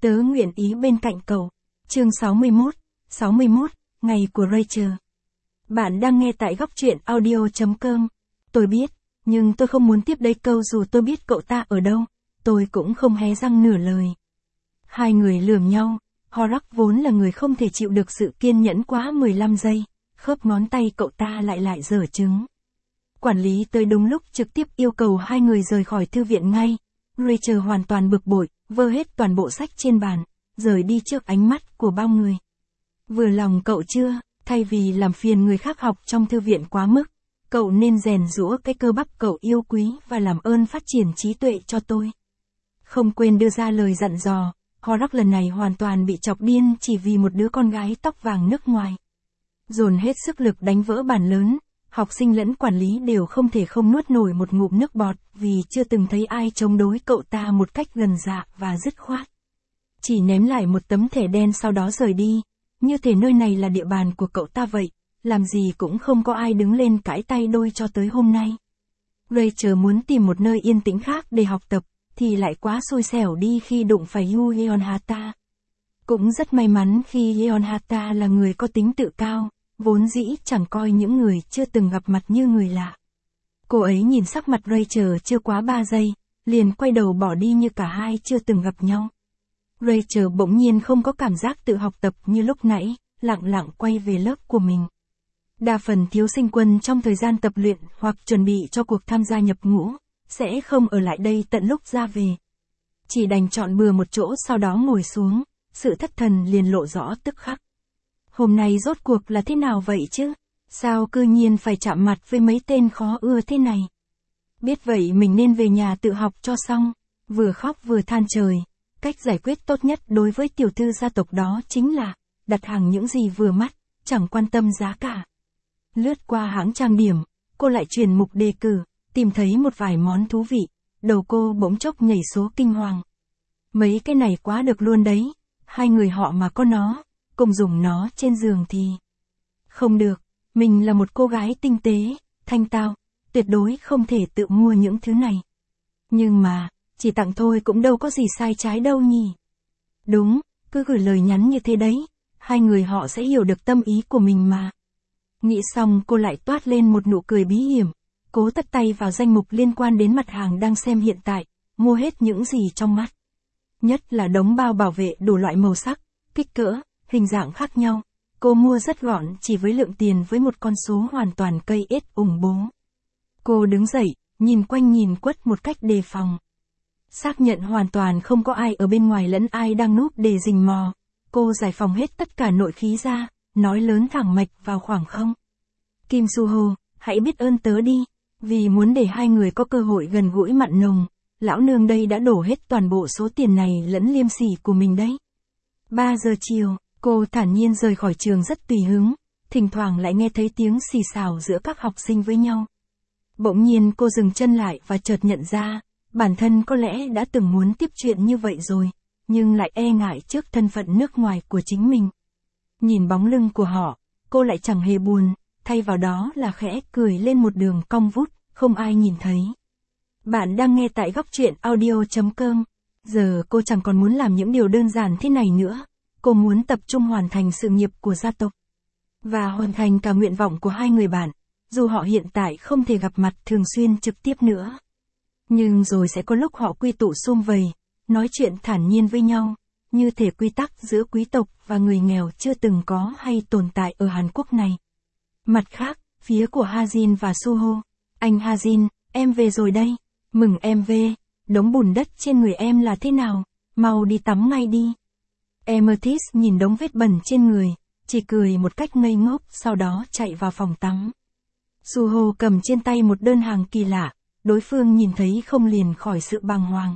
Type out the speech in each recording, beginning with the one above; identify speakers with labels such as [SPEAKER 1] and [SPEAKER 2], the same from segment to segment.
[SPEAKER 1] Tớ nguyện ý bên cạnh cậu. Chương 61, ngày của Rachel. Bạn đang nghe tại góc truyện audio.com. Tôi biết, nhưng tôi không muốn tiếp đây câu dù tôi biết cậu ta ở đâu. Tôi cũng không hé răng nửa lời. Hai người lườm nhau. Horak vốn là người không thể chịu được sự kiên nhẫn quá 15 giây. Khớp ngón tay cậu ta lại dở trứng. Quản lý tới đúng lúc trực tiếp yêu cầu hai người rời khỏi thư viện ngay. Rachel hoàn toàn bực bội, vơ hết toàn bộ sách trên bàn, rời đi trước ánh mắt của bao người. Vừa lòng cậu chưa, thay vì làm phiền người khác học trong thư viện quá mức, cậu nên rèn giũa cái cơ bắp cậu yêu quý và làm ơn phát triển trí tuệ cho tôi. Không quên đưa ra lời dặn dò, Horak lần này hoàn toàn bị chọc điên chỉ vì một đứa con gái tóc vàng nước ngoài. Dồn hết sức lực đánh vỡ bàn lớn, học sinh lẫn quản lý đều không thể không nuốt nổi một ngụm nước bọt vì chưa từng thấy ai chống đối cậu ta một cách gần dạ và dứt khoát. Chỉ ném lại một tấm thẻ đen sau đó rời đi, như thể nơi này là địa bàn của cậu ta vậy, làm gì cũng không có ai đứng lên cãi tay đôi cho tới hôm nay. Rachel muốn tìm một nơi yên tĩnh khác để học tập, thì lại quá xui xẻo đi khi đụng phải Yu Yeonhata. Cũng rất may mắn khi Yeonhata là người có tính tự cao, vốn dĩ chẳng coi những người chưa từng gặp mặt như người lạ. Cô ấy nhìn sắc mặt Rachel chưa quá 3 giây, liền quay đầu bỏ đi như cả hai chưa từng gặp nhau. Rachel bỗng nhiên không có cảm giác tự học tập như lúc nãy, lặng lặng quay về lớp của mình. Đa phần thiếu sinh quân trong thời gian tập luyện hoặc chuẩn bị cho cuộc tham gia nhập ngũ, sẽ không ở lại đây tận lúc ra về. Chỉ đành chọn bừa một chỗ sau đó ngồi xuống, sự thất thần liền lộ rõ tức khắc. Hôm nay rốt cuộc là thế nào vậy chứ? Sao cư nhiên phải chạm mặt với mấy tên khó ưa thế này? Biết vậy mình nên về nhà tự học cho xong, vừa khóc vừa than trời. Cách giải quyết tốt nhất đối với tiểu thư gia tộc đó chính là đặt hàng những gì vừa mắt, chẳng quan tâm giá cả. Lướt qua hãng trang điểm, cô lại chuyển mục đề cử, tìm thấy một vài món thú vị, đầu cô bỗng chốc nhảy số kinh hoàng. Mấy cái này quá được luôn đấy, hai người họ mà có nó, cùng dùng nó trên giường thì... Không được, mình là một cô gái tinh tế, thanh tao, tuyệt đối không thể tự mua những thứ này. Nhưng mà, chỉ tặng thôi cũng đâu có gì sai trái đâu nhỉ. Đúng, cứ gửi lời nhắn như thế đấy, hai người họ sẽ hiểu được tâm ý của mình mà. Nghĩ xong cô lại toát lên một nụ cười bí hiểm, cố tất tay vào danh mục liên quan đến mặt hàng đang xem hiện tại, mua hết những gì trong mắt. Nhất là đống bao bảo vệ đủ loại màu sắc, kích cỡ, hình dạng khác nhau. Cô mua rất gọn chỉ với lượng tiền với một con số hoàn toàn cây ết ủng bố. Cô đứng dậy, nhìn quanh nhìn quất một cách đề phòng. Xác nhận hoàn toàn không có ai ở bên ngoài lẫn ai đang núp để rình mò. Cô giải phóng hết tất cả nội khí ra, nói lớn thẳng mạch vào khoảng không. Kim Su-ho, hãy biết ơn tớ đi, vì muốn để hai người có cơ hội gần gũi mặn nồng, lão nương đây đã đổ hết toàn bộ số tiền này lẫn liêm sỉ của mình đấy. 3 giờ chiều, cô thản nhiên rời khỏi trường rất tùy hứng, thỉnh thoảng lại nghe thấy tiếng xì xào giữa các học sinh với nhau. Bỗng nhiên cô dừng chân lại và chợt nhận ra, bản thân có lẽ đã từng muốn tiếp chuyện như vậy rồi, nhưng lại e ngại trước thân phận nước ngoài của chính mình. Nhìn bóng lưng của họ, cô lại chẳng hề buồn, thay vào đó là khẽ cười lên một đường cong vút, không ai nhìn thấy. Bạn đang nghe tại góc truyện audio.com. Giờ cô chẳng còn muốn làm những điều đơn giản thế này nữa. Cô muốn tập trung hoàn thành sự nghiệp của gia tộc. Và hoàn thành cả nguyện vọng của hai người bạn, dù họ hiện tại không thể gặp mặt thường xuyên trực tiếp nữa. Nhưng rồi sẽ có lúc họ quy tụ sum vầy, nói chuyện thản nhiên với nhau, như thể quy tắc giữa quý tộc và người nghèo chưa từng có hay tồn tại ở Hàn Quốc này. Mặt khác, phía của Hajin và Suho, anh Hajin, em về rồi đây, mừng em về, đống bùn đất trên người em là thế nào, mau đi tắm ngay đi. Amethyst nhìn đống vết bẩn trên người, chỉ cười một cách ngây ngốc sau đó chạy vào phòng tắm. Suho cầm trên tay một đơn hàng kỳ lạ, đối phương nhìn thấy không liền khỏi sự bàng hoàng.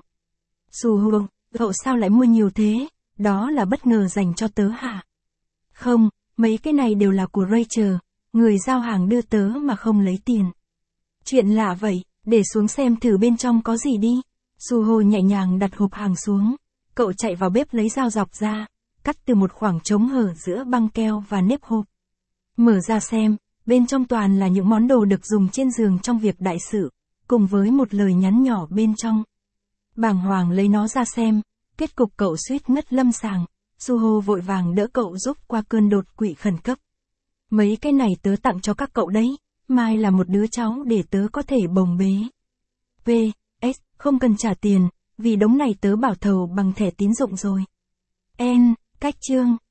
[SPEAKER 1] Suho, cậu sao lại mua nhiều thế, đó là bất ngờ dành cho tớ hả? Không, mấy cái này đều là của Rachel, người giao hàng đưa tớ mà không lấy tiền. Chuyện lạ vậy, để xuống xem thử bên trong có gì đi. Suho nhẹ nhàng đặt hộp hàng xuống, cậu chạy vào bếp lấy dao dọc ra, cắt từ một khoảng trống hở giữa băng keo và nếp hộp. Mở ra xem, bên trong toàn là những món đồ được dùng trên giường trong việc đại sự, cùng với một lời nhắn nhỏ bên trong. Bàng hoàng lấy nó ra xem, Kết cục cậu suýt ngất lâm sàng. Suho vội vàng đỡ cậu giúp qua cơn đột quỵ khẩn cấp. Mấy cái này tớ tặng cho các cậu đấy. Mai là một đứa cháu để tớ có thể bồng bế. V.S. Không cần trả tiền, vì đống này tớ bảo thầu bằng thẻ tín dụng rồi. N. Cách chương.